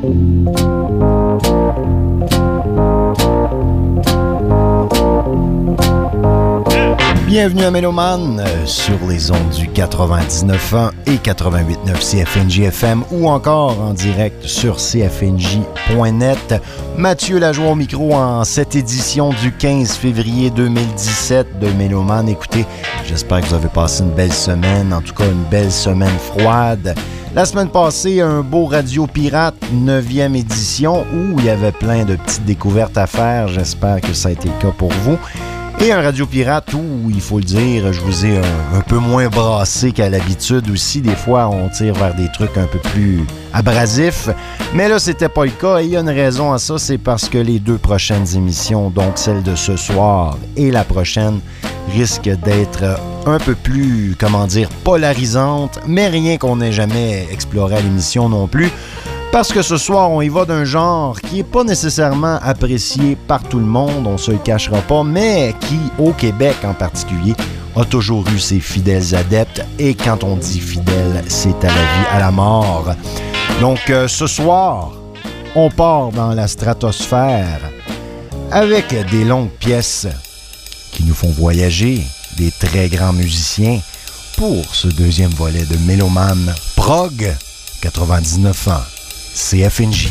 Bienvenue à Méloman sur les ondes du 99.1 et 88.9 CFNJ FM ou encore en direct sur cfnj.net. Mathieu Lajoie au micro en cette édition du 15 février 2017 de Méloman. Écoutez, j'espère que vous avez passé une belle semaine, en tout cas une belle semaine froide. La semaine passée, un beau Radio Pirate, 9e édition, où il y avait plein de petites découvertes à faire. J'espère que ça a été le cas pour vous. Et un Radio Pirate où, il faut le dire, je vous ai un peu moins brassé qu'à l'habitude aussi. Des fois, on tire vers des trucs un peu plus abrasifs. Mais là, c'était pas le cas. Et il y a une raison à ça, c'est parce que les deux prochaines émissions, donc celle de ce soir et la prochaine, risquent d'être un peu plus, polarisantes. Mais rien qu'on n'ait jamais exploré à l'émission non plus. Parce que ce soir, on y va d'un genre qui n'est pas nécessairement apprécié par tout le monde, on se le cachera pas, mais qui, au Québec en particulier, a toujours eu ses fidèles adeptes. Et quand on dit fidèle, c'est à la vie, à la mort. Donc, ce soir, on part dans la stratosphère avec des longues pièces qui nous font voyager, des très grands musiciens pour ce deuxième volet de Méloman Prog 99 ans. CFNJ.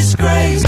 disgrace.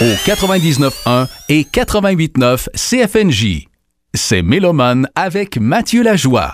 au 99.1 et 88.9 CFNJ. C'est Mélomane avec Mathieu Lajoie.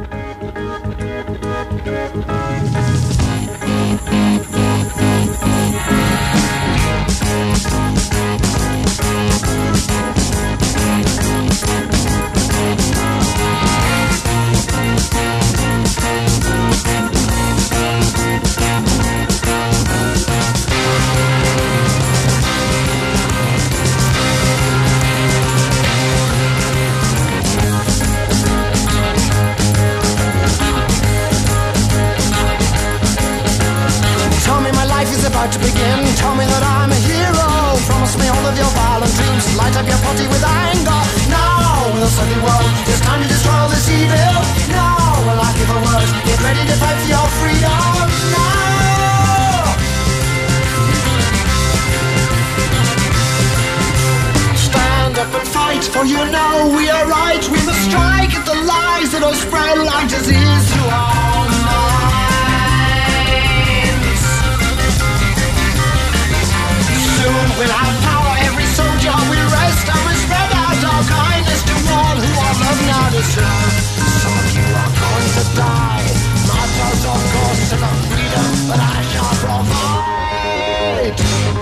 About to begin, tell me that I'm a hero. Promise me all of your violent dreams, light up your body with anger. Now, in the sunny world, it's time to destroy this evil. Now, when I give the word, get ready to fight for your freedom. Now! Stand up and fight, for you know we are right. We must strike at the lies that are spread like disease through our minds. Soon we'll have power, every soldier will rest, and we'll spread out our kindness to all who are loved now deserve. Some of you are going to die, martyrs of course to the freedom that I shall provide.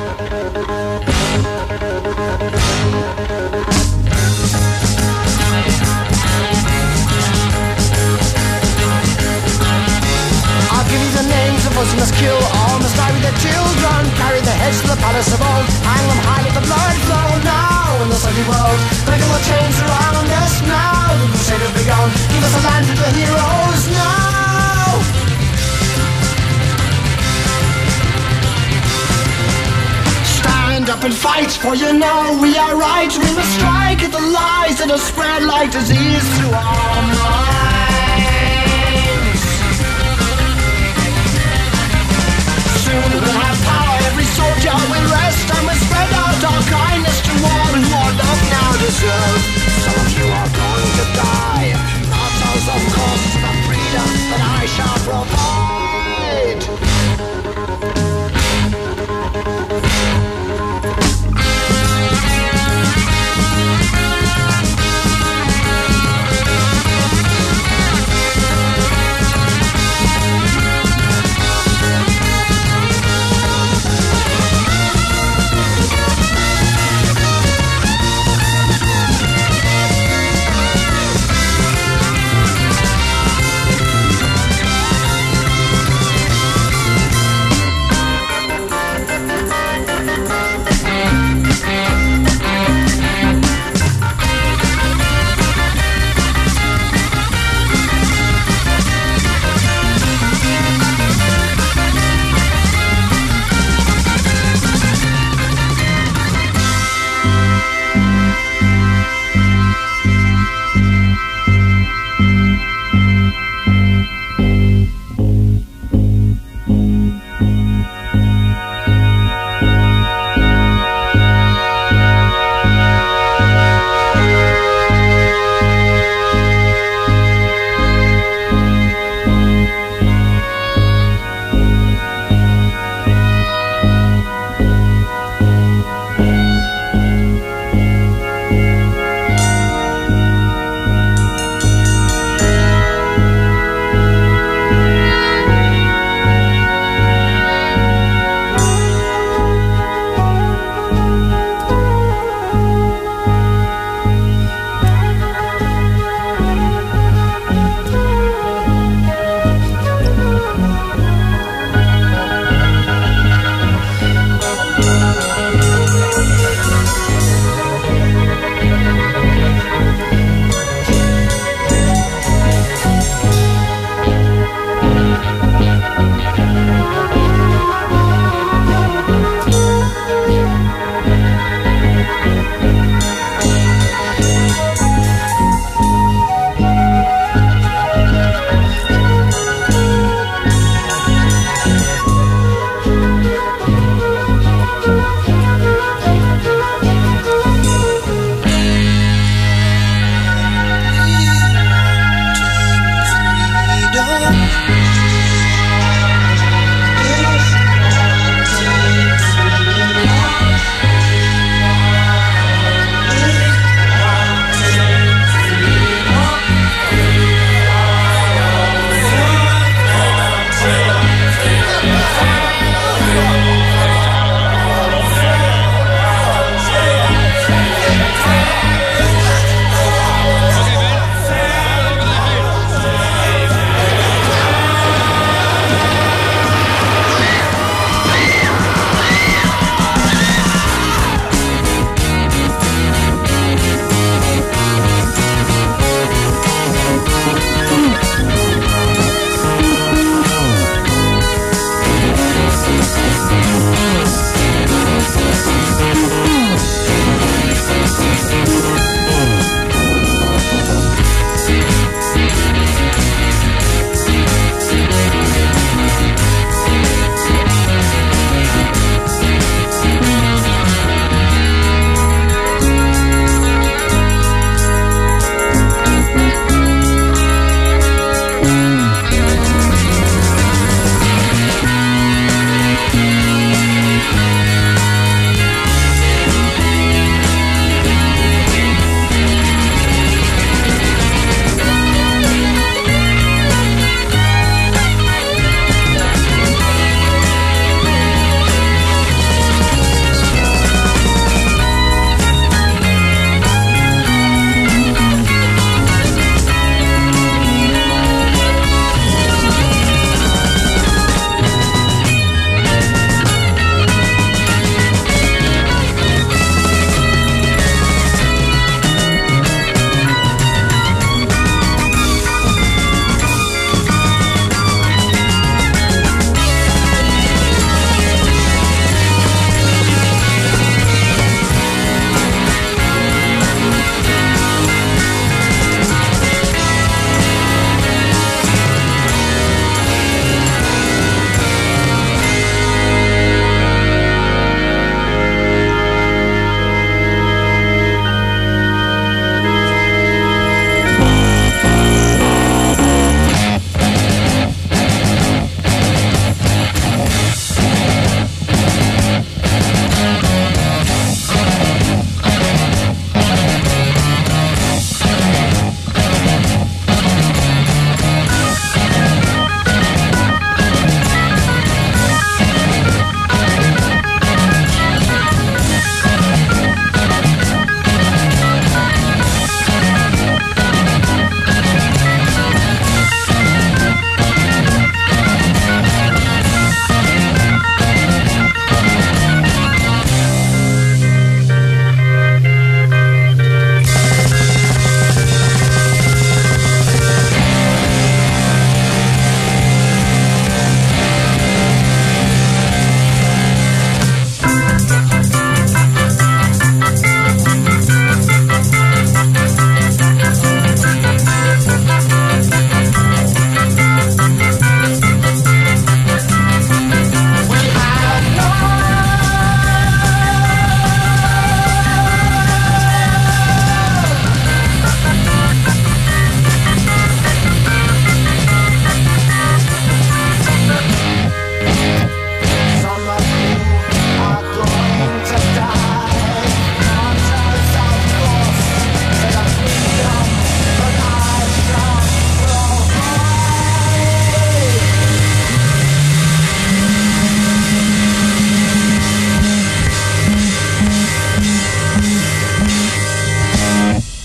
I'll give you the names of those who must kill, all must die with their children. Carry their heads to the palace of old, hang them high, let the blood flow. Now in the sunny world, break all the chains around us. Now the crusade has begun, give us a land with the heroes now. Stand up and fight, for you know we are right. We must strike at the lies that are spread like disease through our minds. Soon we'll have power, every soldier will rest, and we'll spread out our kindness to all who are loved now deserve. Some of you are going to die, martyrs of course for the freedom that I shall provide.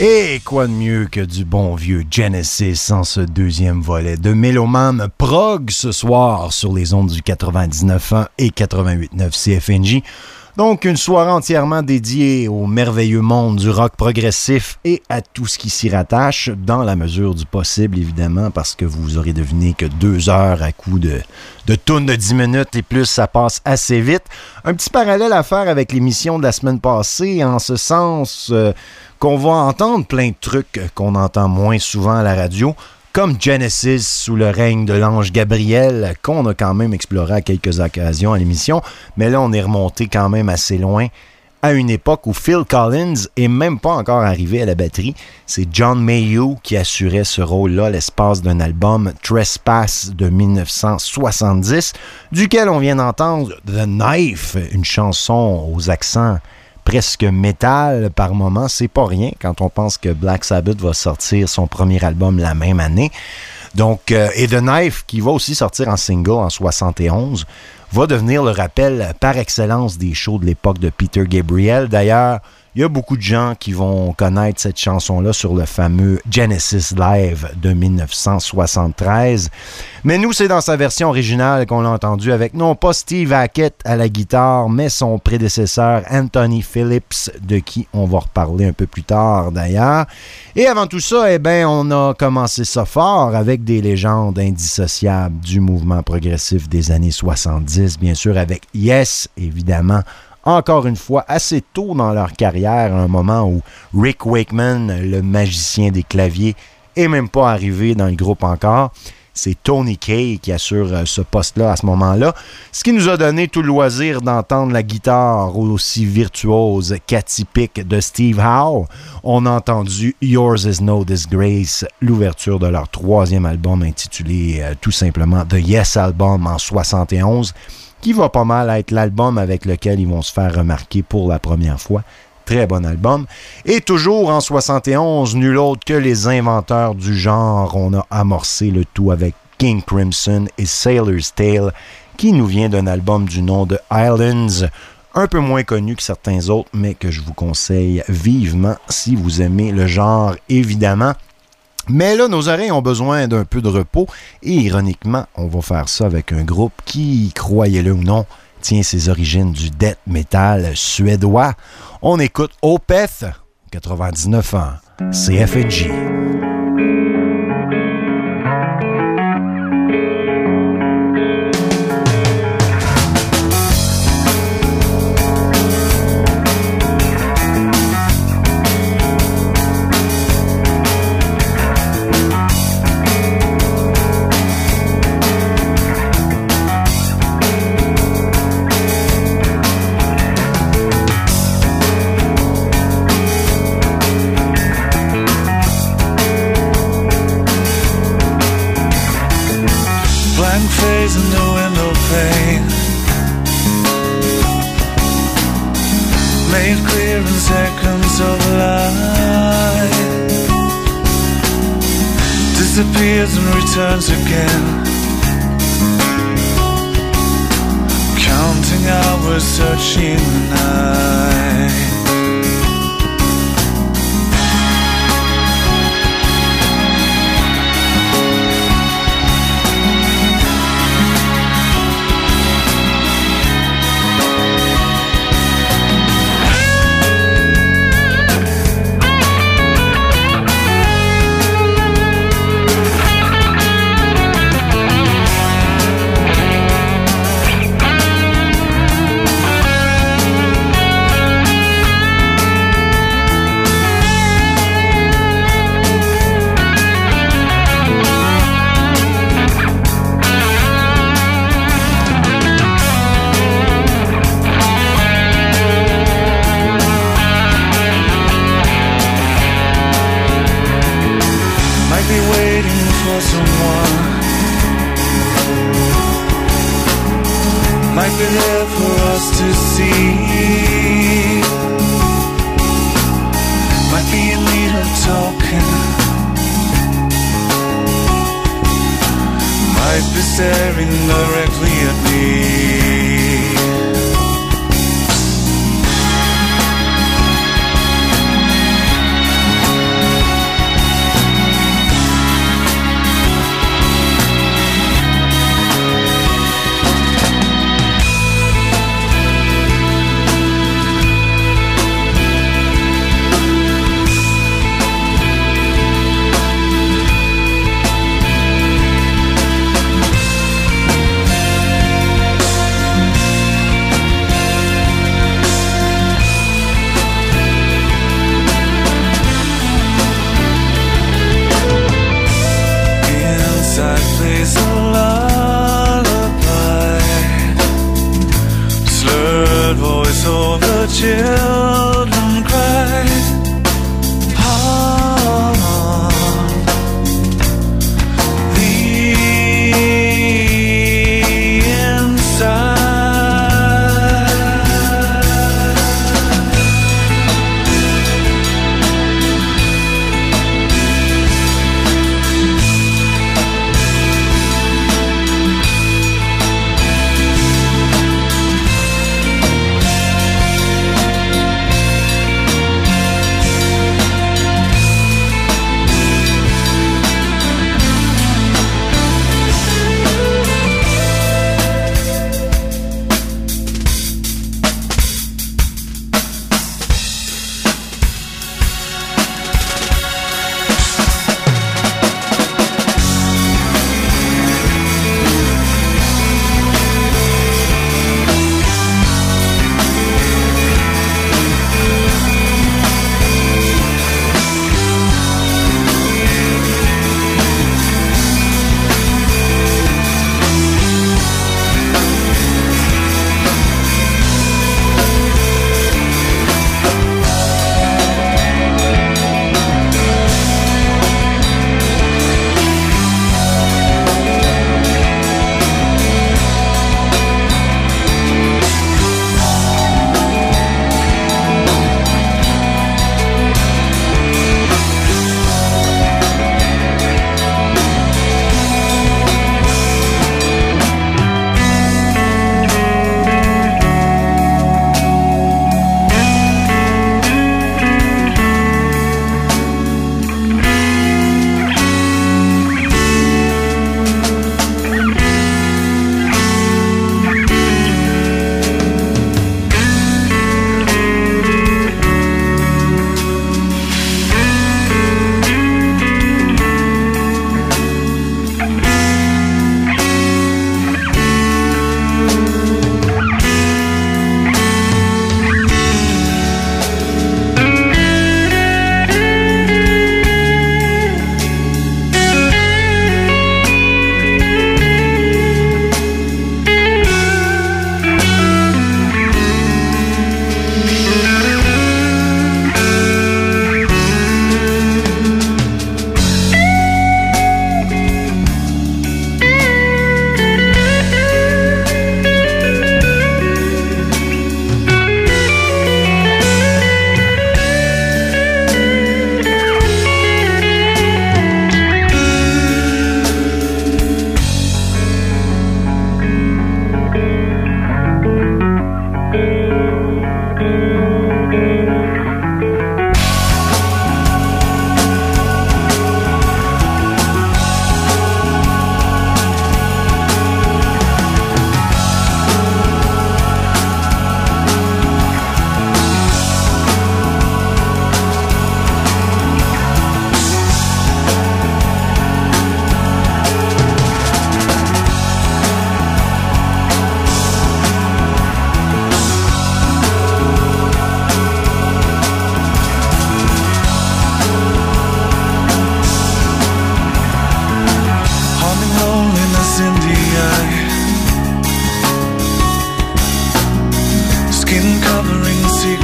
Et quoi de mieux que du bon vieux Genesis en ce deuxième volet de Méloman Prog ce soir sur les ondes du 99.1 et 88.9 CFNJ. Donc, une soirée entièrement dédiée au merveilleux monde du rock progressif et à tout ce qui s'y rattache, dans la mesure du possible, évidemment, parce que vous aurez deviné que 2 heures à coup de tunes de 10 minutes et plus, ça passe assez vite. Un petit parallèle à faire avec l'émission de la semaine passée, en ce sens qu'on va entendre plein de trucs qu'on entend moins souvent à la radio, comme Genesis sous le règne de l'ange Gabriel, qu'on a quand même exploré à quelques occasions à l'émission, mais là on est remonté quand même assez loin à une époque où Phil Collins est même pas encore arrivé à la batterie. C'est John Mayhew qui assurait ce rôle-là l'espace d'un album Trespass de 1970, duquel on vient d'entendre The Knife, une chanson aux accents presque métal par moment. C'est pas rien quand on pense que Black Sabbath va sortir son premier album la même année. Donc, et The Knife, qui va aussi sortir en single en 71, va devenir le rappel par excellence des shows de l'époque de Peter Gabriel. D'ailleurs, il y a beaucoup de gens qui vont connaître cette chanson-là sur le fameux Genesis Live de 1973. Mais nous, c'est dans sa version originale qu'on l'a entendu avec non pas Steve Hackett à la guitare, mais son prédécesseur Anthony Phillips, de qui on va reparler un peu plus tard d'ailleurs. Et avant tout ça, eh ben, on a commencé ça fort avec des légendes indissociables du mouvement progressif des années 70, bien sûr avec Yes, évidemment. Encore une fois, assez tôt dans leur carrière, à un moment où Rick Wakeman, le magicien des claviers, est même pas arrivé dans le groupe encore. C'est Tony Kaye qui assure ce poste-là à ce moment-là, ce qui nous a donné tout le loisir d'entendre la guitare aussi virtuose qu'atypique de Steve Howe. On a entendu Yours Is No Disgrace, l'ouverture de leur 3e album intitulé tout simplement The Yes Album en 71, qui va pas mal être l'album avec lequel ils vont se faire remarquer pour la première fois. Très bon album. Et toujours en 71, nul autre que les inventeurs du genre, on a amorcé le tout avec King Crimson et Sailor's Tale, qui nous vient d'un album du nom de Islands, un peu moins connu que certains autres, mais que je vous conseille vivement si vous aimez le genre, évidemment. Mais là, nos oreilles ont besoin d'un peu de repos et ironiquement, on va faire ça avec un groupe qui, croyez-le ou non, tient ses origines du death metal suédois. On écoute Opeth, 99 ans, CFNJ. Disappears and returns again, counting hours, searching the night.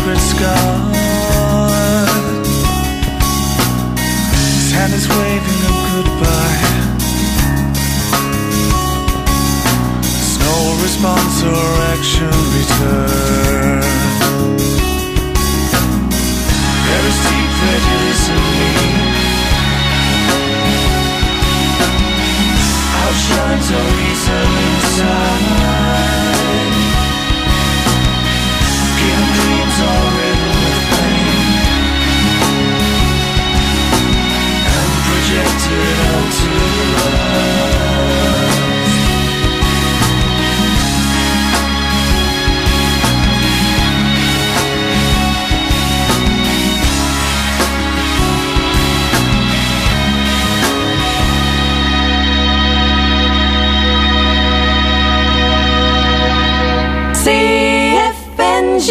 secret scar. His hand is waving a goodbye. There's no response or action return. There is deep prejudice in me. Outshines a reason inside. Given dreams are written with pain and projected onto life. CFNG.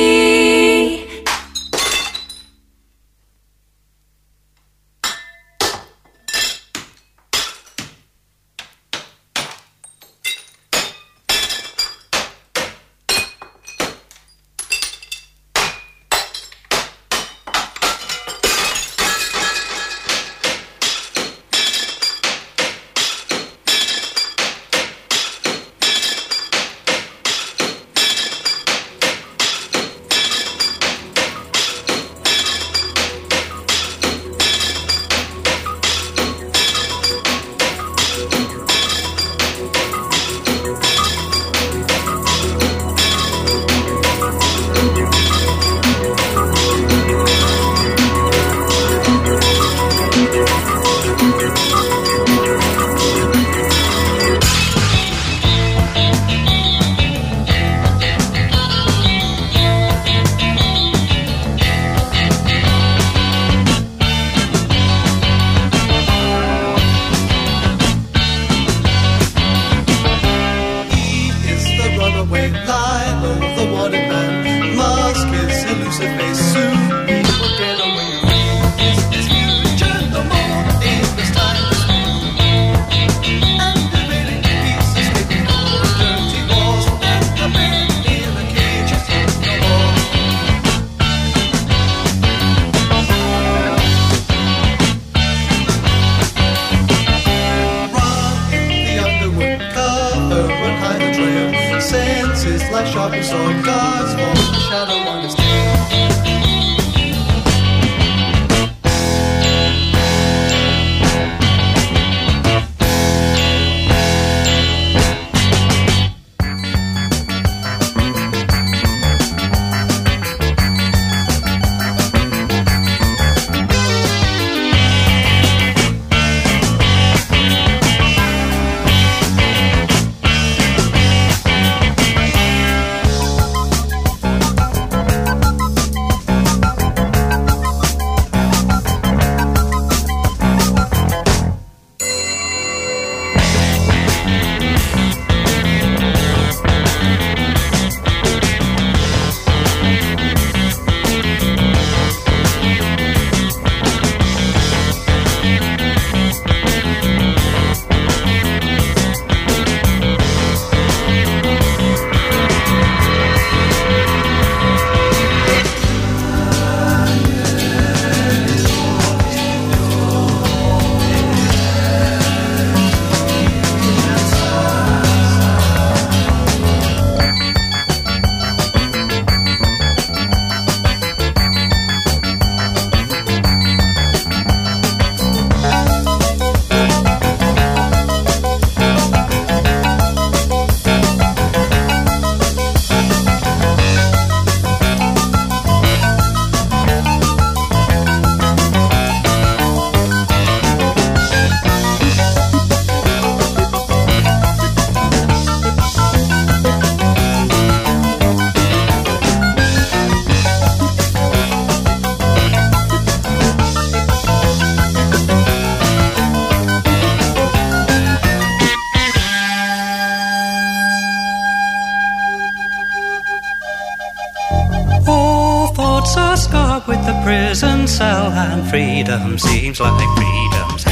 prison cell, and freedom seems like freedom's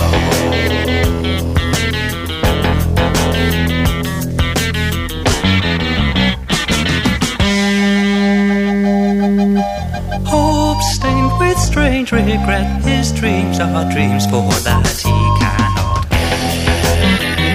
hell. regret. His dreams are dreams for that he cannot get.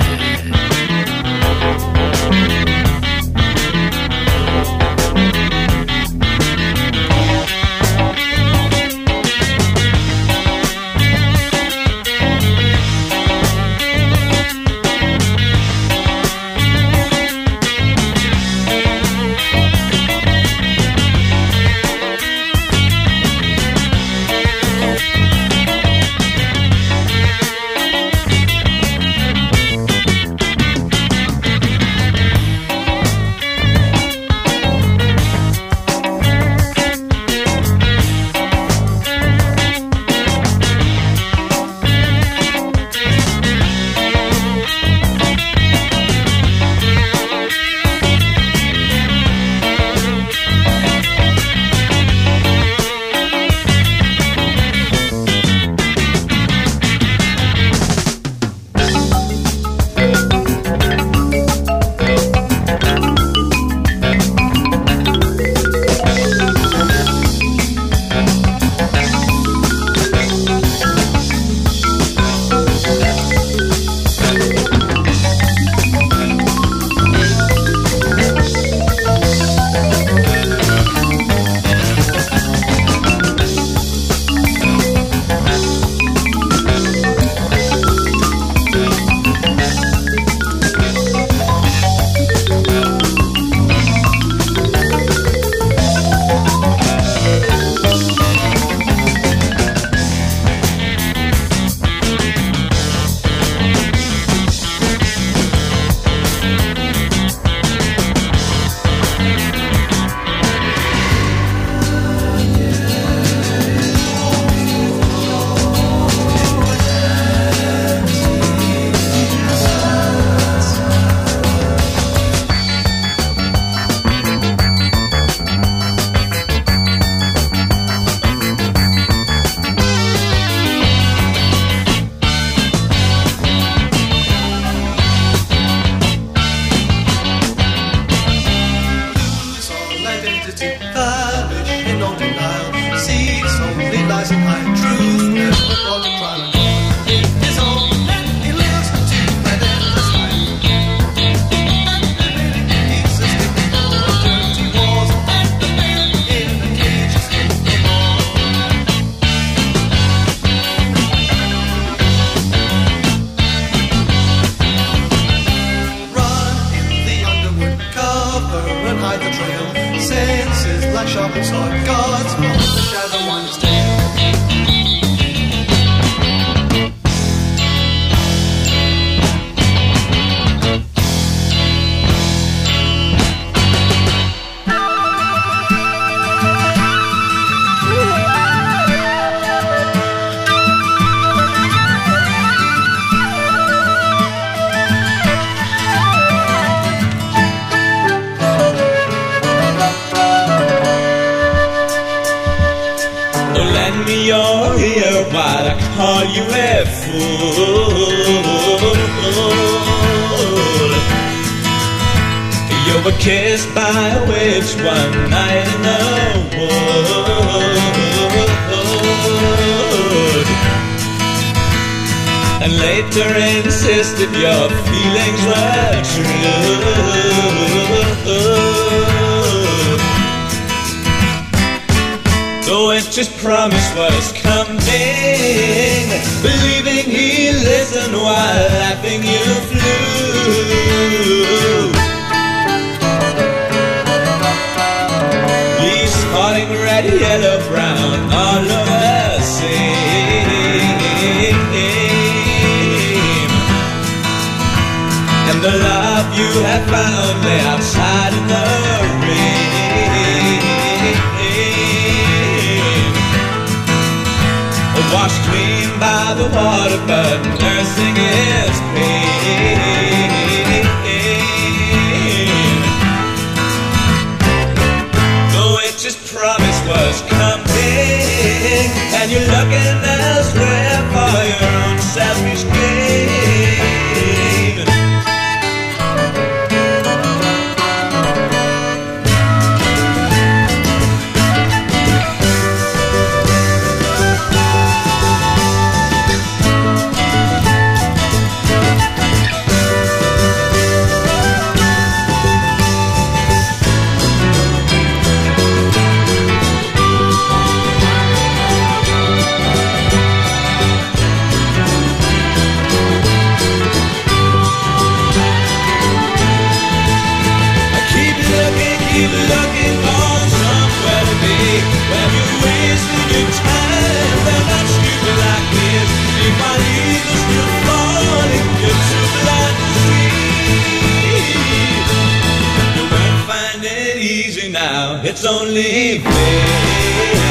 now, it's only fair.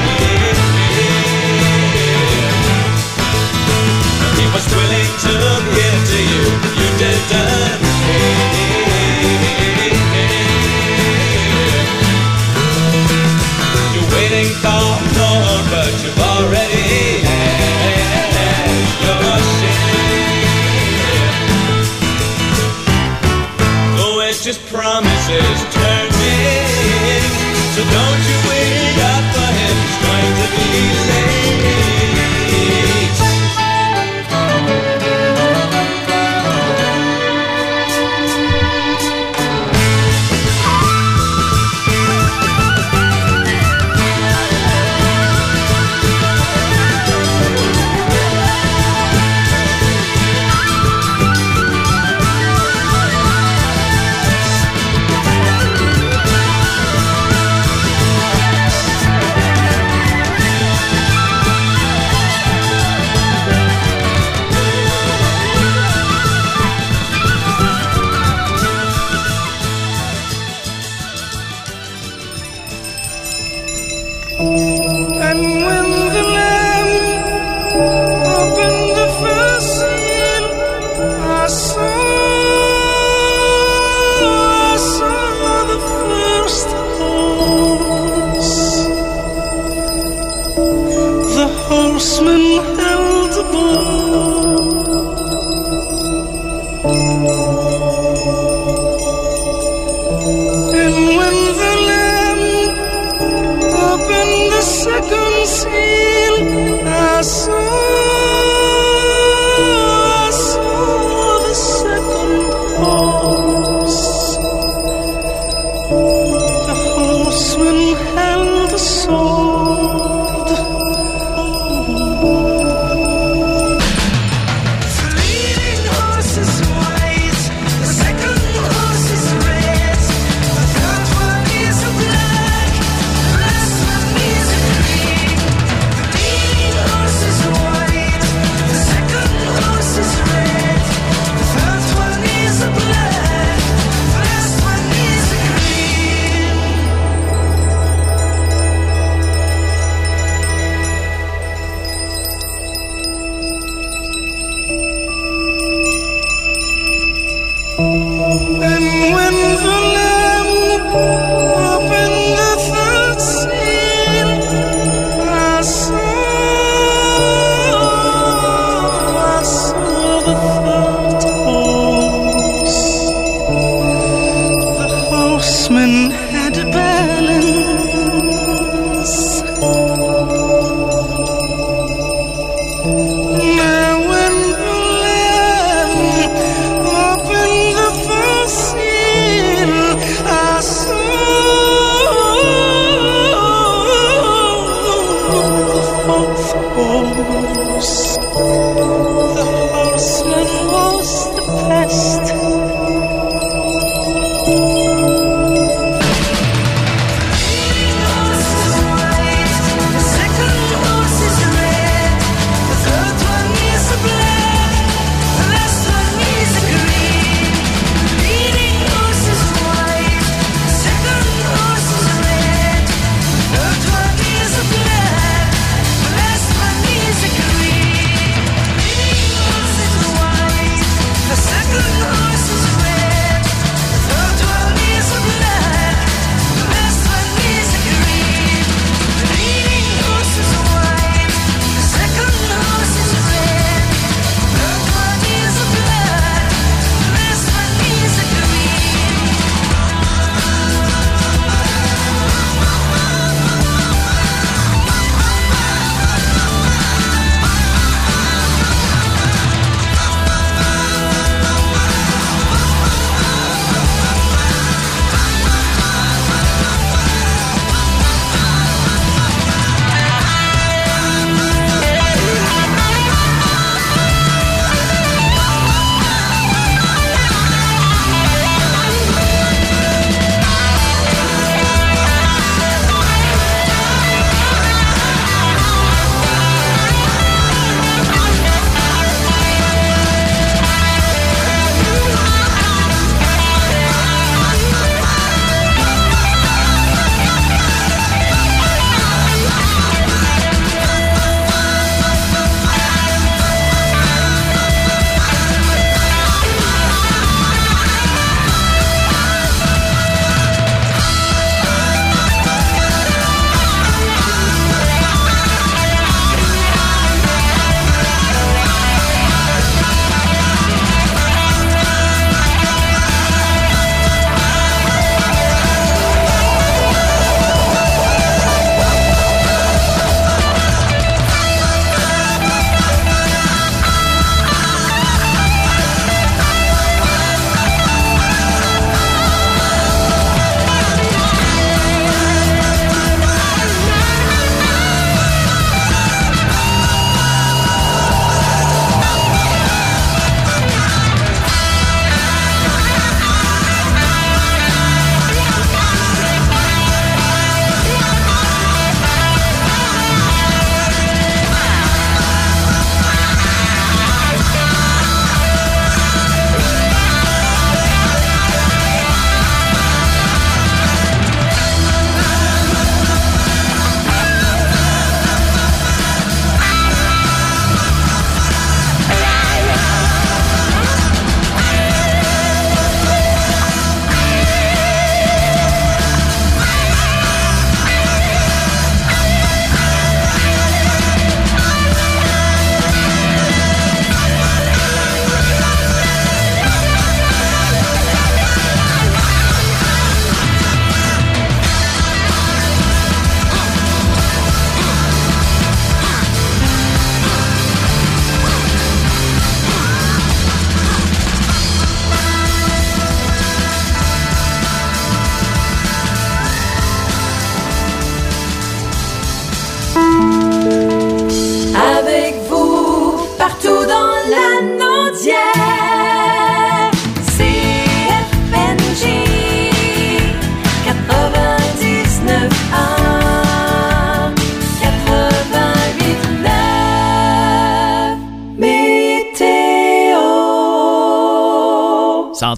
He was willing to give to you, you didn't pay. You're waiting for more, but you've already had your share. Oh, it's just promises turning, so don't you wait up for him, he's going to be late.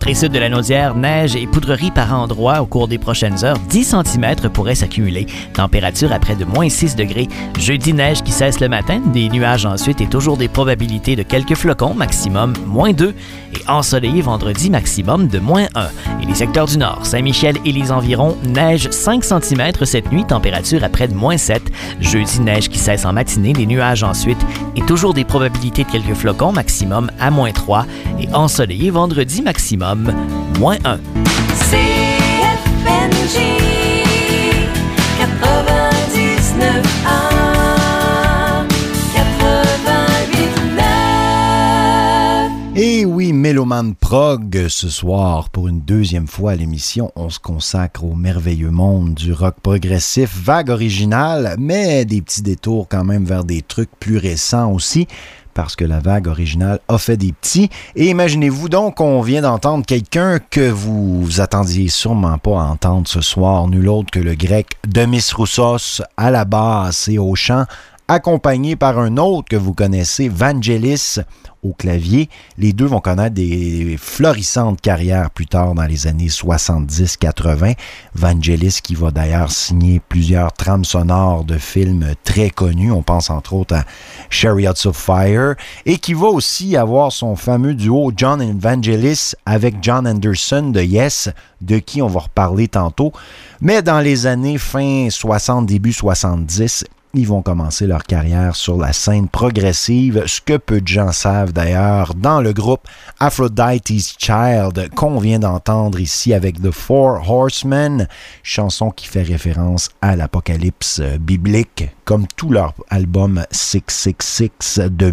Près-sud de la Naudière, neige et poudrerie par endroits au cours des prochaines heures. 10 cm pourraient s'accumuler. Température à près de moins 6 degrés. Jeudi, neige qui cesse le matin. Des nuages ensuite et toujours des probabilités de quelques flocons, maximum moins 2. Et ensoleillé vendredi, maximum de moins 1. Et les secteurs du nord, Saint-Michel et les environs, neige 5 cm cette nuit, température à près de moins 7. Jeudi, neige qui cesse en matinée, des nuages ensuite et toujours des probabilités de quelques flocons, maximum à moins 3. Et ensoleillé vendredi, maximum moins 1. CFNJ 99 Et oui, Méloman Prog, ce soir, pour une deuxième fois à l'émission, on se consacre au merveilleux monde du rock progressif, vague originale, mais des petits détours quand même vers des trucs plus récents aussi, parce que la vague originale a fait des petits. Et imaginez-vous donc qu'on vient d'entendre quelqu'un que vous attendiez sûrement pas à entendre ce soir, nul autre que le grec Demis Roussos à la basse et au chant, accompagné par un autre que vous connaissez, Vangelis, au clavier. Les deux vont connaître des florissantes carrières plus tard dans les années 70-80. Vangelis qui va d'ailleurs signer plusieurs trames sonores de films très connus. On pense entre autres à Chariots of Fire. Et qui va aussi avoir son fameux duo John and Vangelis avec John Anderson de Yes, de qui on va reparler tantôt. Mais dans les années fin 60, début 70, ils vont commencer leur carrière sur la scène progressive, ce que peu de gens savent d'ailleurs, dans le groupe Aphrodite's Child, qu'on vient d'entendre ici avec The Four Horsemen, chanson qui fait référence à l'apocalypse biblique, comme tout leur album 666 de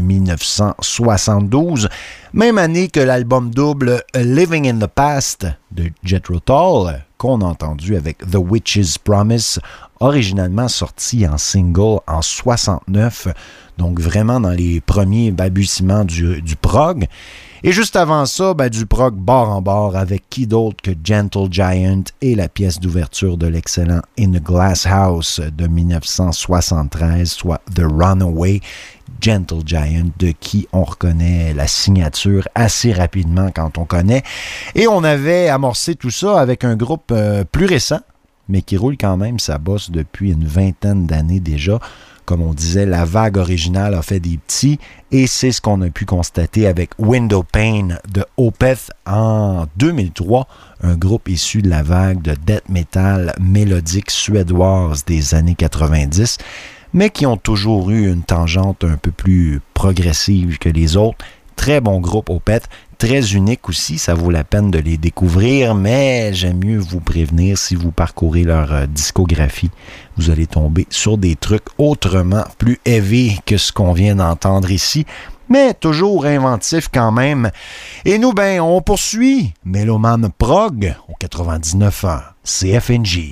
1972. Même année que l'album double Living in the Past de Jethro Tull, qu'on a entendu avec The Witch's Promise, originalement sorti en single en 69, donc vraiment dans les premiers balbutiements du prog. Et juste avant ça, du prog bord en bord avec qui d'autre que Gentle Giant et la pièce d'ouverture de l'excellent In a Glass House de 1973, soit The Runaway. Gentle Giant, de qui on reconnaît la signature assez rapidement quand on connaît. Et on avait amorcé tout ça avec un groupe plus récent, mais qui roule quand même sa bosse depuis une vingtaine d'années déjà. Comme on disait, la vague originale a fait des petits, et c'est ce qu'on a pu constater avec Window Pane de Opeth en 2003, un groupe issu de la vague de death metal mélodique suédoise des années 90, mais qui ont toujours eu une tangente un peu plus progressive que les autres. Très bon groupe Opeth, très unique aussi, ça vaut la peine de les découvrir, mais j'aime mieux vous prévenir, si vous parcourez leur discographie, vous allez tomber sur des trucs autrement plus heavy que ce qu'on vient d'entendre ici, mais toujours inventif quand même. Et nous, on poursuit Méloman Prog au 99 ans, CFNJ.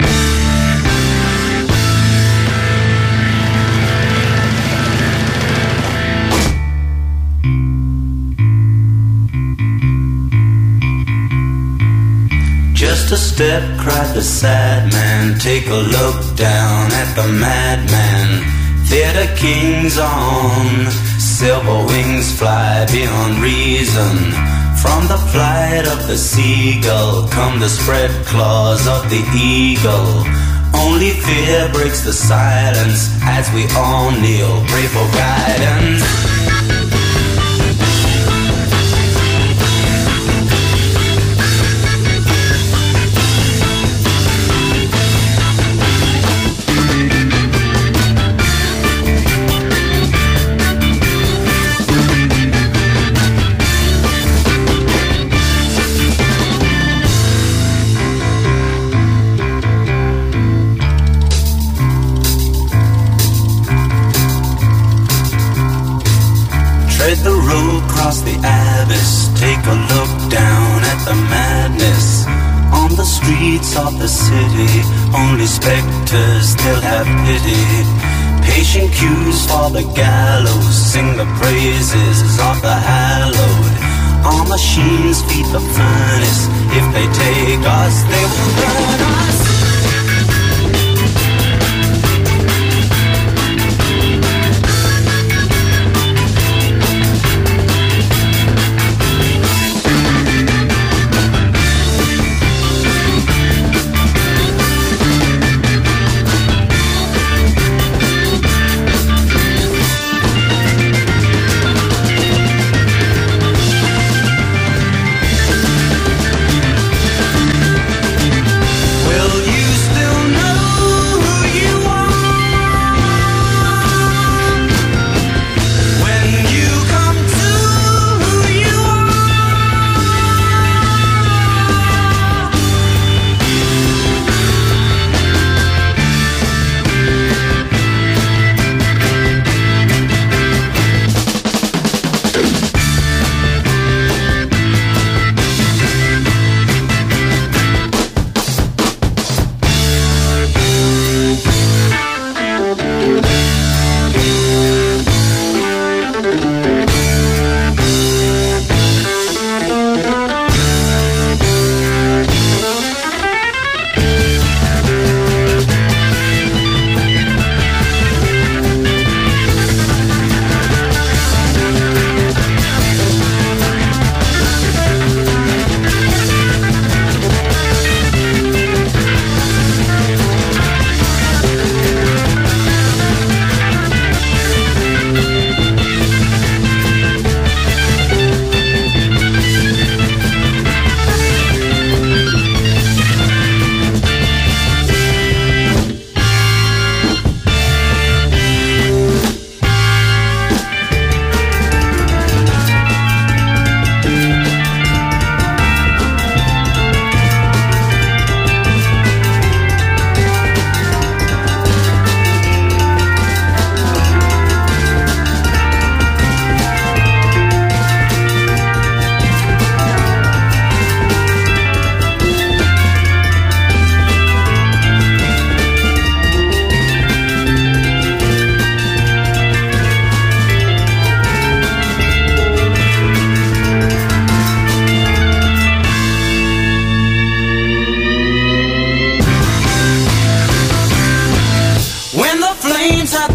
Just a step, cried the sad man. Take a look down at the madman. Theater kings on silver wings fly beyond reason. From the flight of the seagull come the spread claws of the eagle. Only fear breaks the silence as we all kneel, pray for guidance. The road across the abyss. Take a look down at the madness. On the streets of the city, only specters still have pity. Patient cues for the gallows, sing the praises of the hallowed. Our machines feed the furnace. If they take us, they will burn us.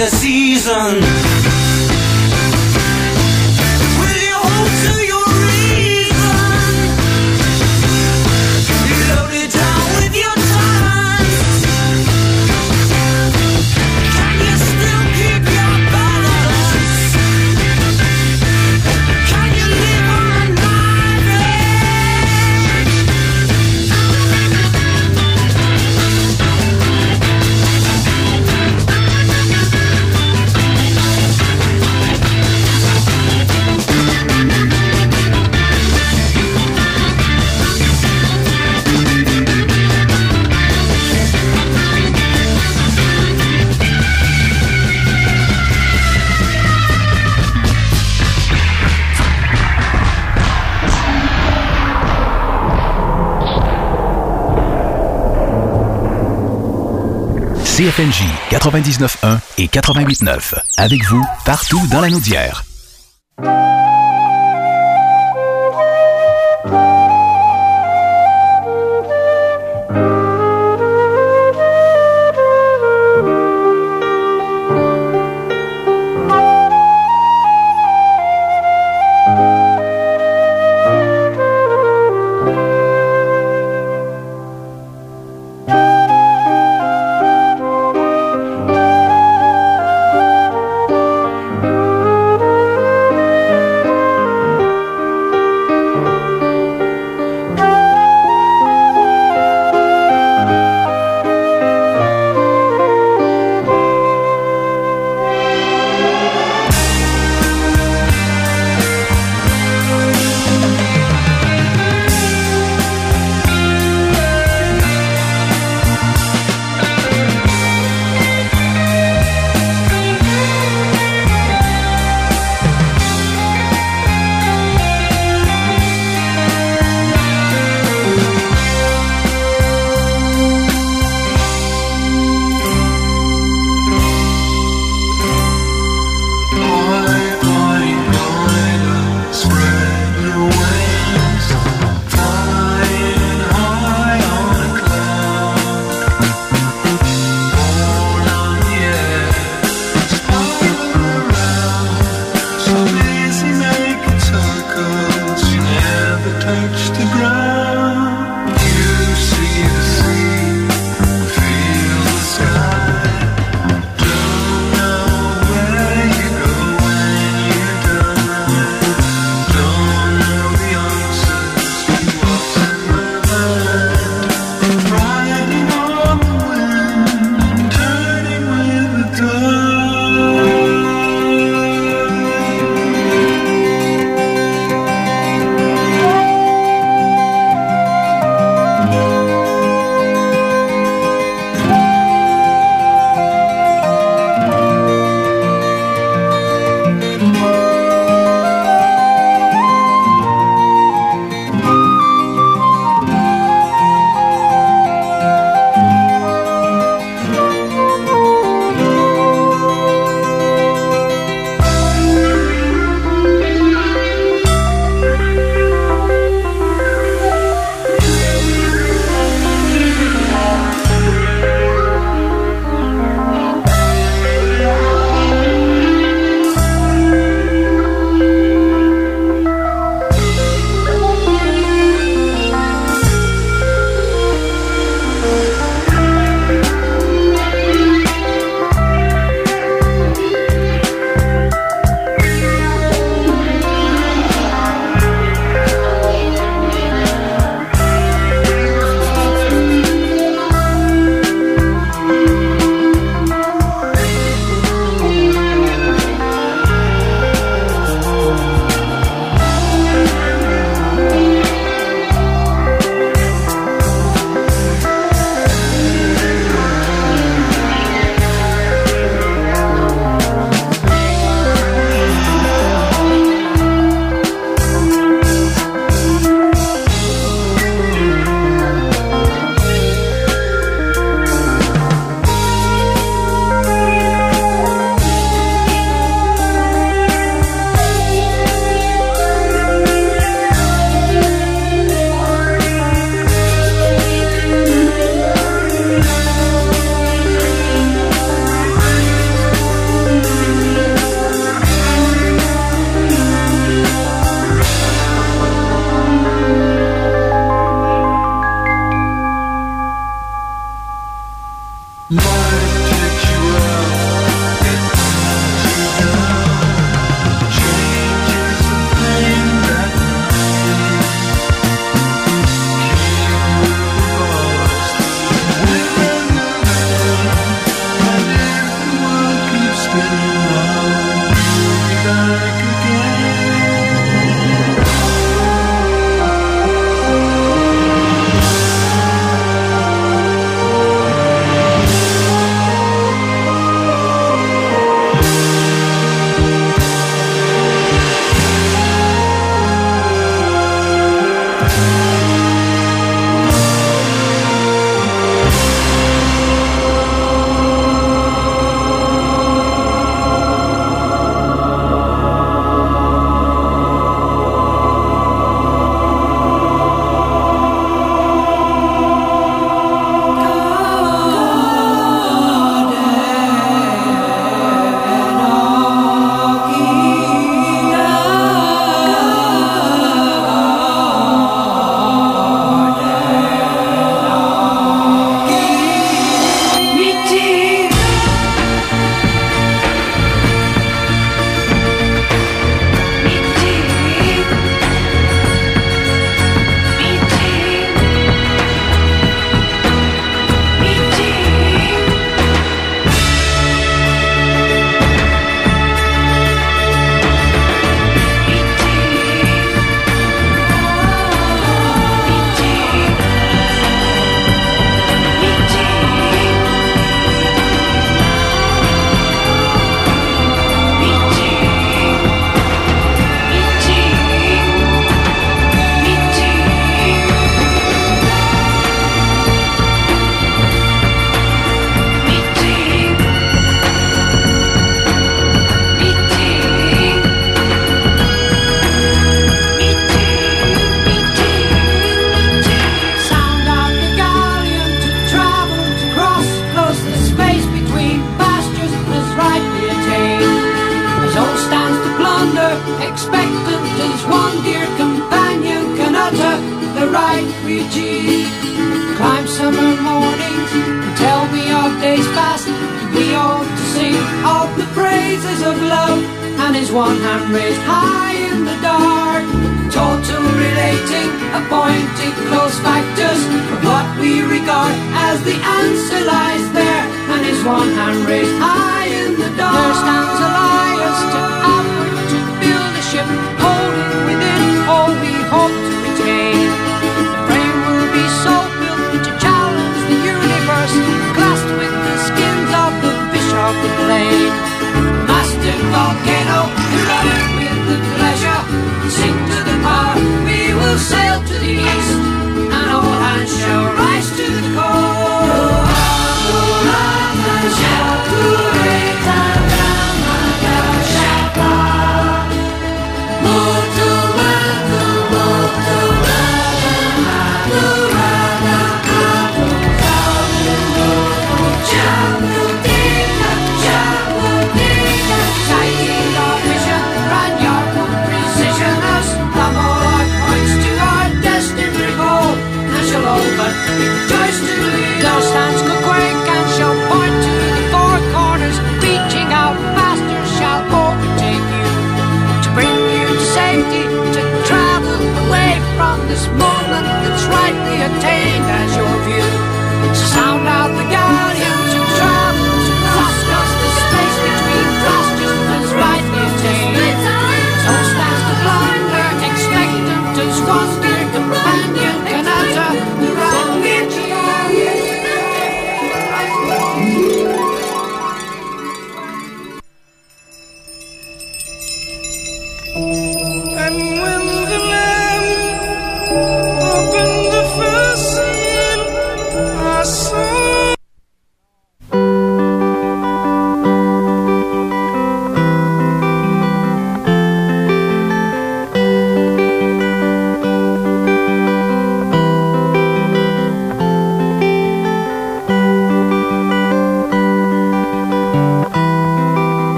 the season. Will you hold to your reason? Load it down with your talents. Can you still keep your balance? Can you live on a knife edge? CFNJ 99.1 et 88.9. Avec vous, partout dans la Naudière.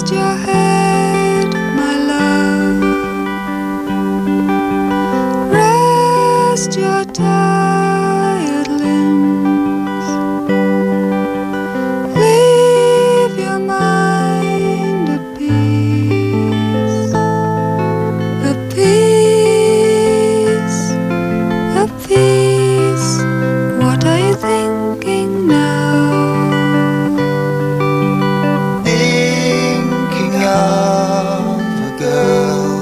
Rest your head, my love. Rest your tired limbs. Leave your mind at peace. At peace. At peace. What are you thinking now? Thinking of a girl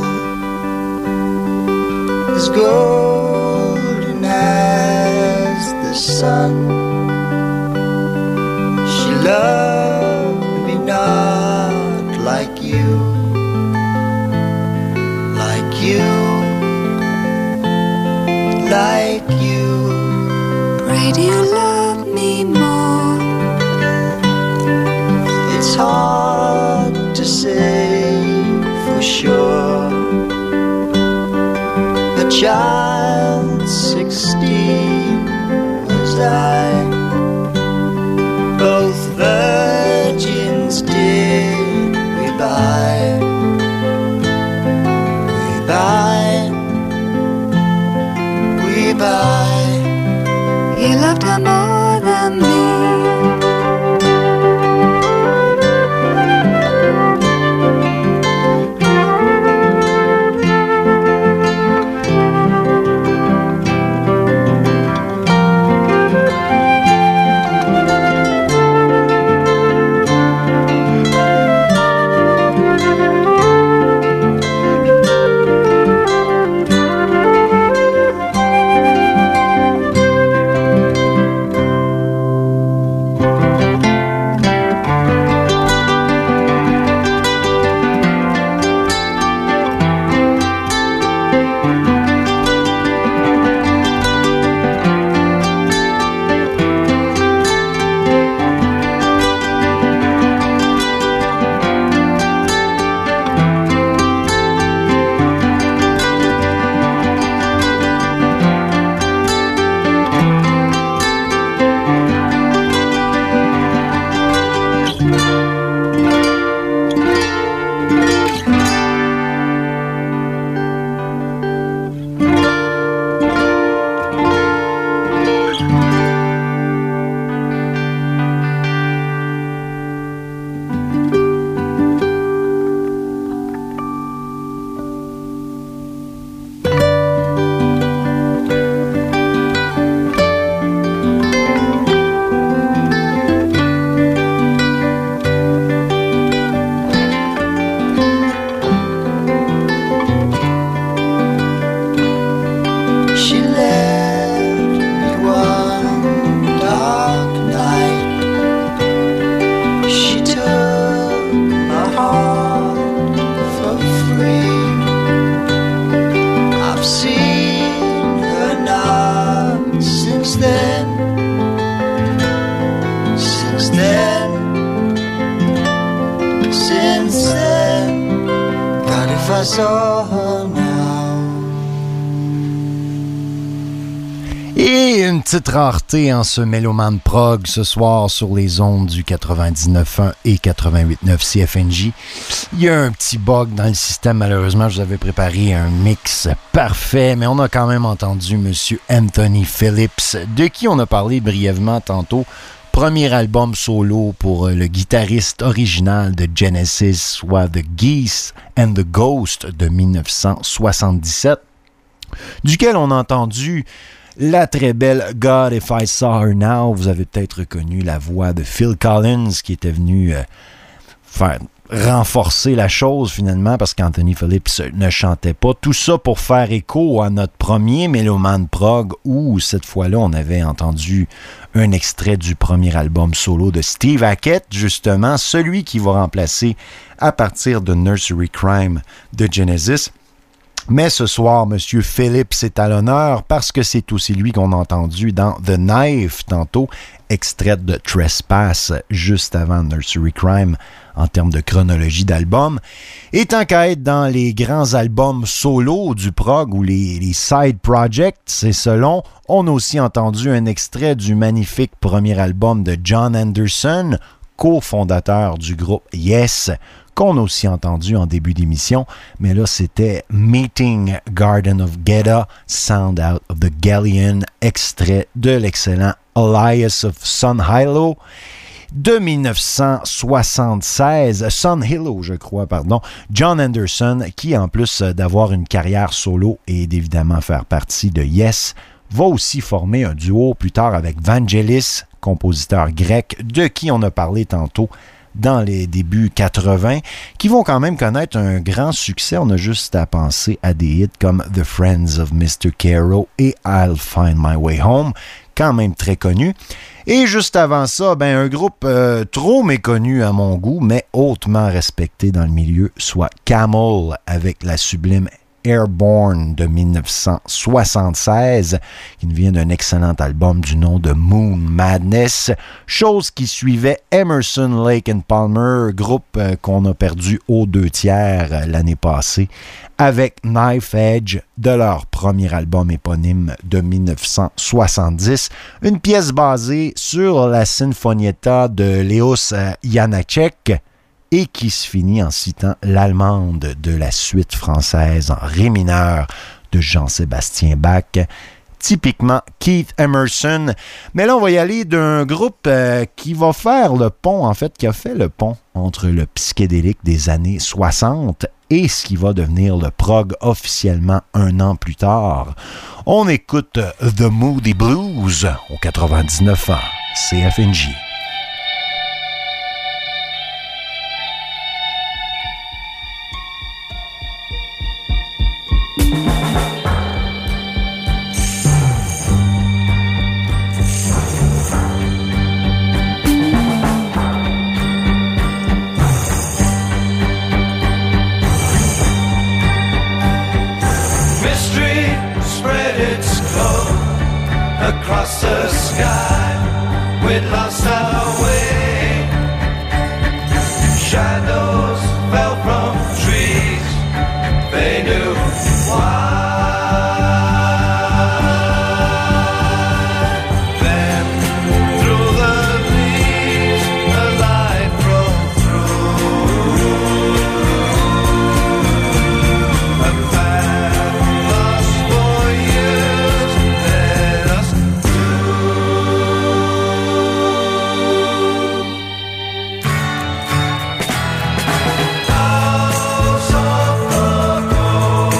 as golden as the sun. She loved me not like you, like you, like you. Pray do you love me more? It's hard to say for sure. A child 16 was I. Both virgins did we buy. We buy. We buy. You loved her more than me. I saw her now. Et une petite rareté en ce Méloman Prog ce soir sur les ondes du 99.1 et 88.9 CFNJ. Il y a un petit bug dans le système, malheureusement. Je vous avais préparé un mix parfait, mais on a quand même entendu M. Anthony Phillips, de qui on a parlé brièvement tantôt. Premier album solo pour le guitariste original de Genesis, soit The Geese and the Ghost de 1977, duquel on a entendu la très belle God If I Saw Her Now. Vous avez peut-être reconnu la voix de Phil Collins qui était venu faire renforcer la chose finalement parce qu'Anthony Phillips ne chantait pas. Tout ça pour faire écho à notre premier Méloman Prog où cette fois-là on avait entendu un extrait du premier album solo de Steve Hackett, justement celui qui va remplacer à partir de Nursery Crime de Genesis. Mais ce soir, M. Phillips est à l'honneur parce que c'est aussi lui qu'on a entendu dans The Knife tantôt, extrait de Trespass juste avant Nursery Crime en termes de chronologie d'album. Et tant qu'à être dans les grands albums solo du prog ou les side projects, c'est selon, on a aussi entendu un extrait du magnifique premier album de John Anderson, cofondateurs du groupe Yes, qu'on a aussi entendu en début d'émission, mais là c'était Meeting Garden of Gedda, Sound Out of the Galleon, extrait de l'excellent Elias of Sunhilo de 1976, Sunhilo je crois, pardon, John Anderson, qui en plus d'avoir une carrière solo et d'évidemment faire partie de Yes, va aussi former un duo plus tard avec Vangelis, compositeur grec de qui on a parlé tantôt dans les débuts 80, qui vont quand même connaître un grand succès. On a juste à penser à des hits comme The Friends of Mr. Caro et I'll Find My Way Home, quand même très connus. Et juste avant ça, un groupe trop méconnu à mon goût, mais hautement respecté dans le milieu, soit Camel, avec la sublime Airborne de 1976, qui nous vient d'un excellent album du nom de Moon Madness, chose qui suivait Emerson, Lake and Palmer, groupe qu'on a perdu aux 2/3 l'année passée, avec Knife Edge de leur premier album éponyme de 1970, une pièce basée sur la Sinfonietta de Léos Janáček, et qui se finit en citant l'allemande de la suite française en ré mineur de Jean-Sébastien Bach, typiquement Keith Emerson. Mais là, on va y aller d'un groupe qui va faire le pont, en fait, qui a fait le pont entre le psychédélique des années 60 et ce qui va devenir le prog officiellement un an plus tard. On écoute The Moody Blues au 99 ans, CFNJ. Across the sky, we'd lost our way. Shadows fell from trees, they knew why. Then through the leaves, the light broke through. A path lost for years led us house of the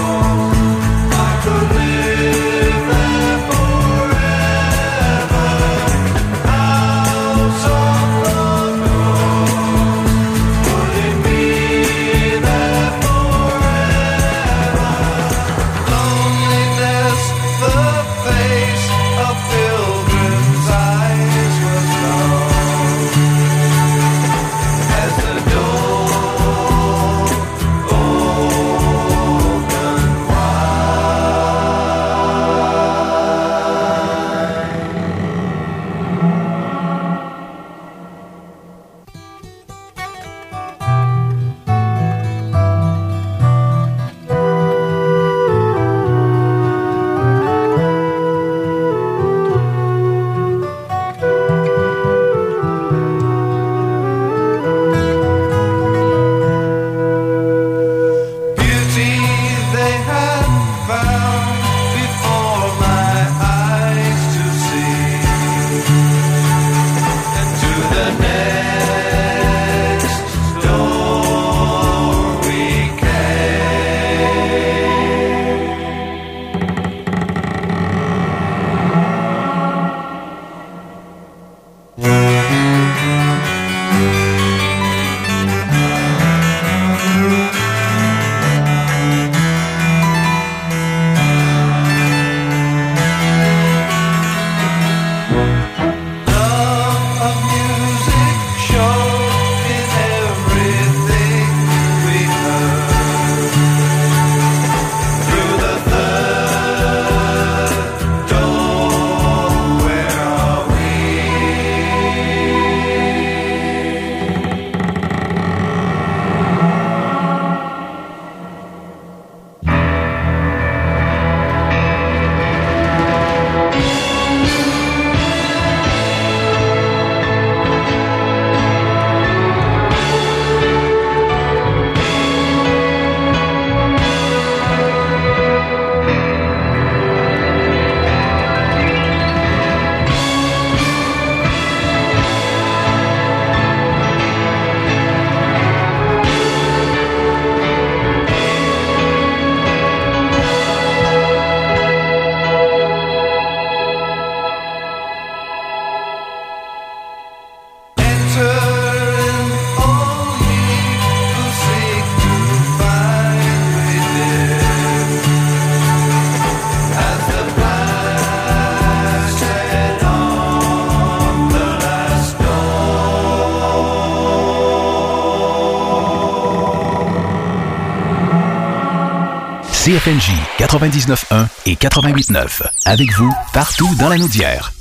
CFNJ 99.1 et 88.9. Avec vous, partout dans la Naudière.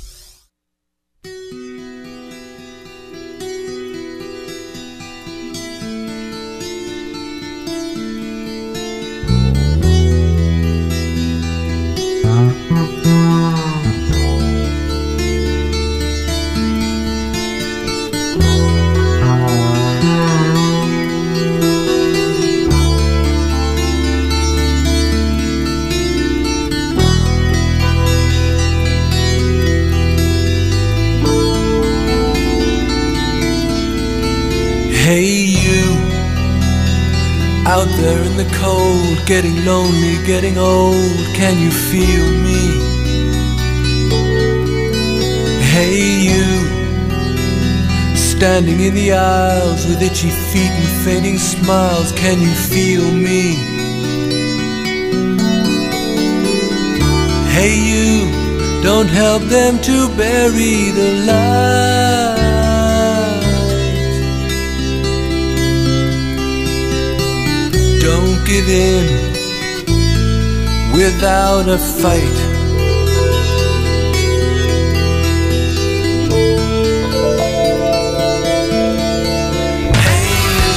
Hey you, out there in the cold, getting lonely, getting old, can you feel me? Hey you, standing in the aisles with itchy feet and fainting smiles, can you feel me? Hey you, don't help them to bury the light. Don't give in without a fight. Hey you,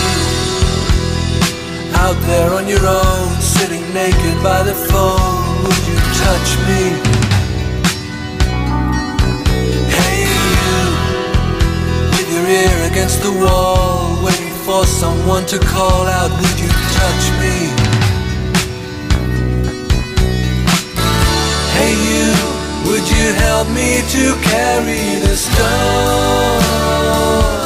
out there on your own, sitting naked by the phone, would you touch me? Hey you, with your ear against the wall, waiting for someone to call out, would you touch me? Hey you, would you help me to carry the stone?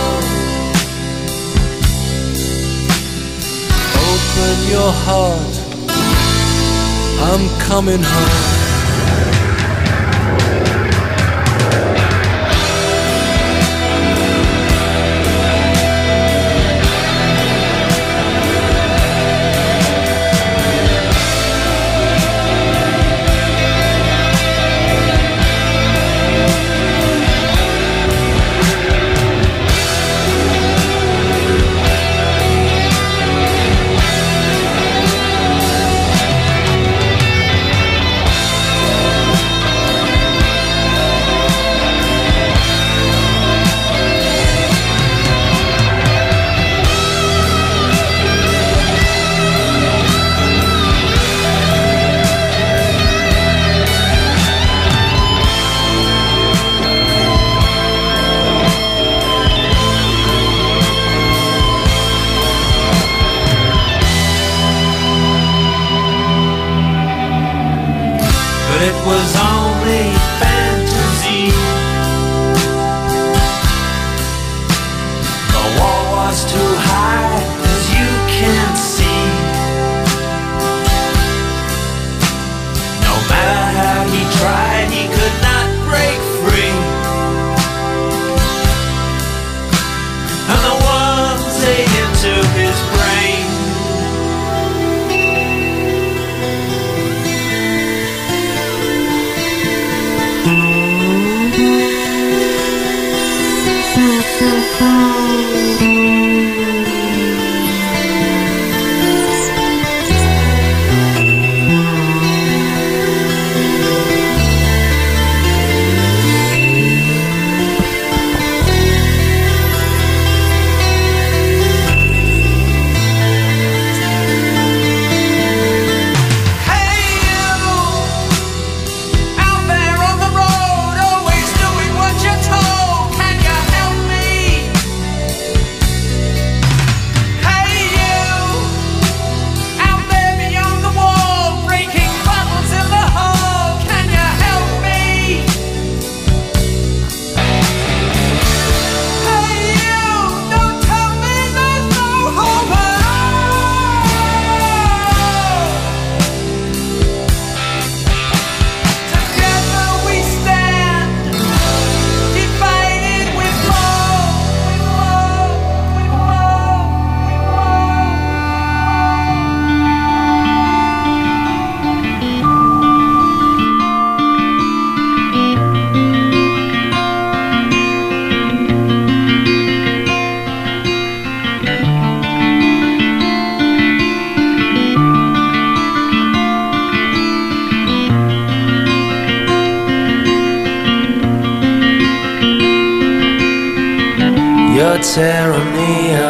Open your heart, I'm coming home.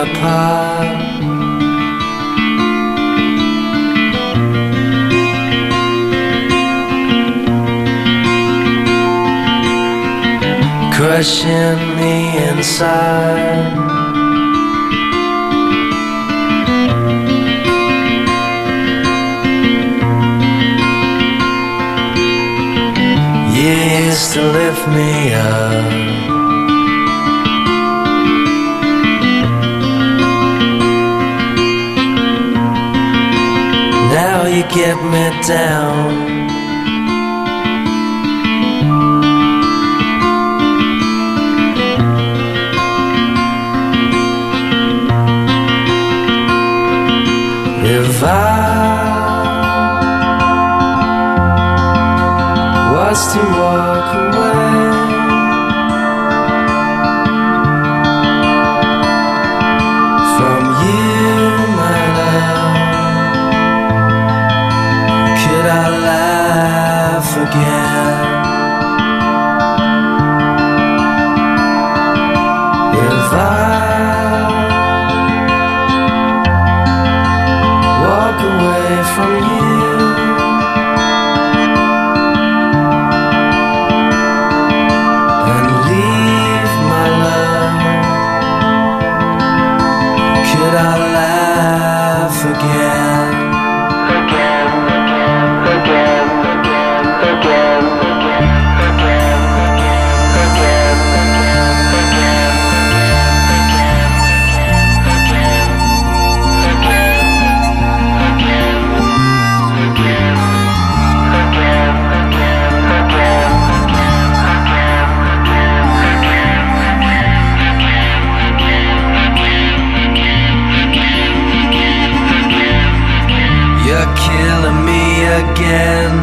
apart. Crushing me inside. You used to lift me up. Now you get me down. If I was to walk away, from you, my love, could I laugh again? If I walk away from you, and leave my love, could I laugh again? Again, again, again, again, again, again, again, again, again, again, you're killing me again.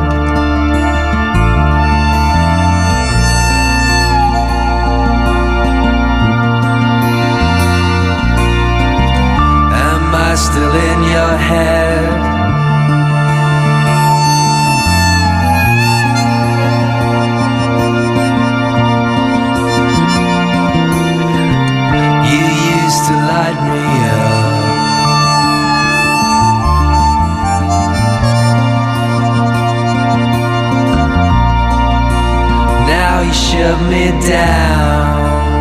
Am I still in your head? You used to light me up. You shut me down.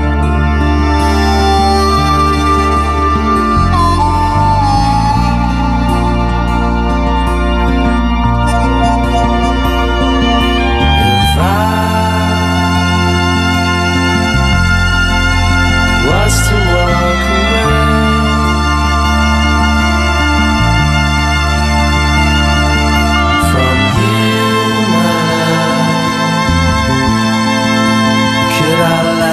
If I was to walk away, from you, my love, could I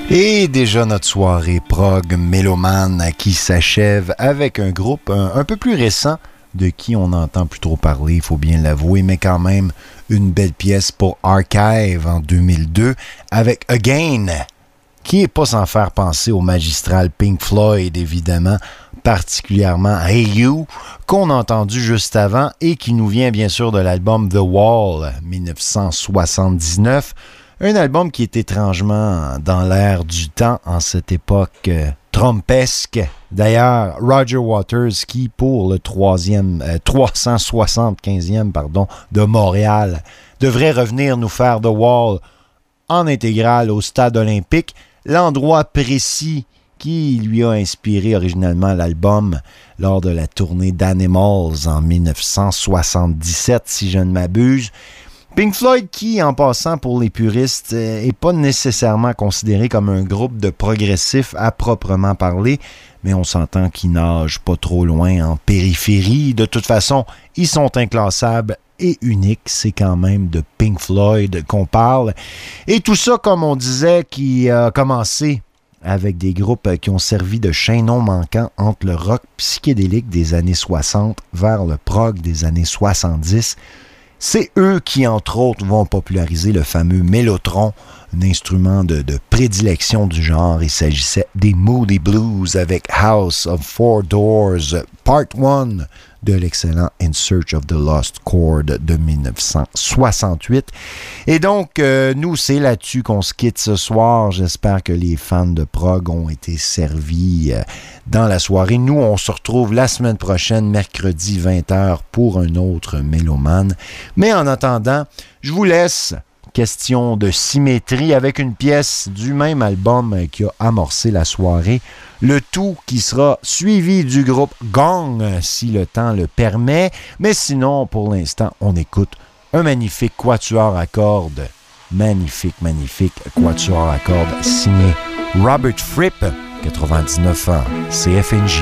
Et déjà notre soirée prog mélomane qui s'achève avec un groupe un peu plus récent de qui on n'entend plus trop parler, il faut bien l'avouer, mais quand même une belle pièce pour Archive en 2002 avec Again, qui n'est pas sans faire penser au magistral Pink Floyd, évidemment, particulièrement Hey You, qu'on a entendu juste avant et qui nous vient bien sûr de l'album The Wall, 1979. Un album qui est étrangement dans l'air du temps en cette époque trumpesque. D'ailleurs, Roger Waters, qui pour le 375e de Montréal, devrait revenir nous faire The Wall en intégrale au Stade olympique, l'endroit précis qui lui a inspiré originalement l'album lors de la tournée d'Animals en 1977, si je ne m'abuse. Pink Floyd qui, en passant pour les puristes, n'est pas nécessairement considéré comme un groupe de progressifs à proprement parler, mais on s'entend qu'ils nagent pas trop loin en périphérie. De toute façon, ils sont inclassables et uniques. C'est quand même de Pink Floyd qu'on parle. Et tout ça, comme on disait, qui a commencé avec des groupes qui ont servi de chaînon manquant entre le rock psychédélique des années 60 vers le prog des années 70. C'est eux qui, entre autres, vont populariser le fameux Mellotron, un instrument de prédilection du genre. Il s'agissait des Moody Blues avec House of Four Doors, Part 1 de l'excellent In Search of the Lost Chord de 1968. Et donc, nous, c'est là-dessus qu'on se quitte ce soir. J'espère que les fans de prog ont été servis dans la soirée. Nous, on se retrouve la semaine prochaine, mercredi 20h, pour un autre Mélomane. Mais en attendant, je vous laisse, question de symétrie, avec une pièce du même album qui a amorcé la soirée. Le tout qui sera suivi du groupe Gong, si le temps le permet. Mais sinon, pour l'instant, on écoute un magnifique quatuor à cordes. Magnifique quatuor à cordes signé Robert Fripp, 99 ans, CFNJ.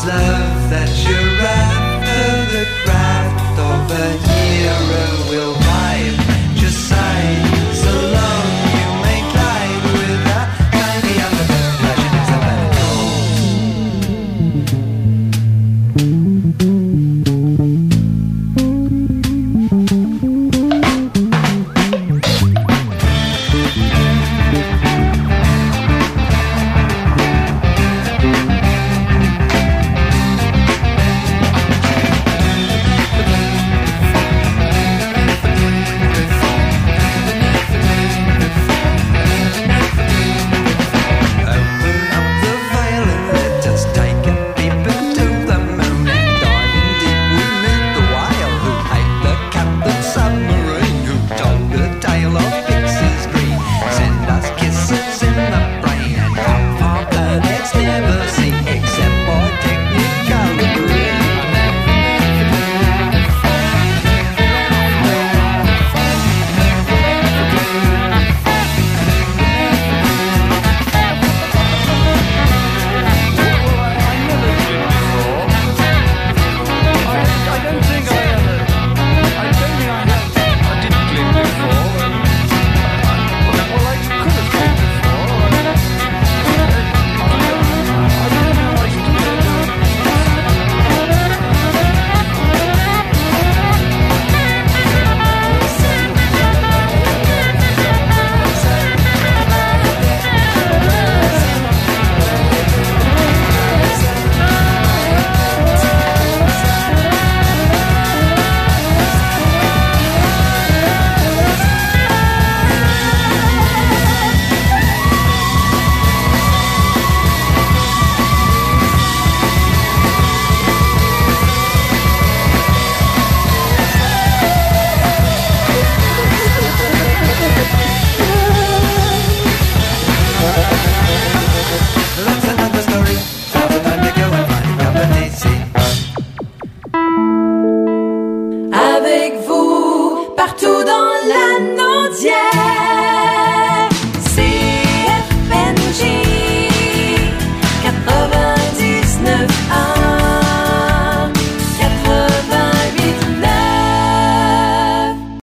love that you're after, the craft of a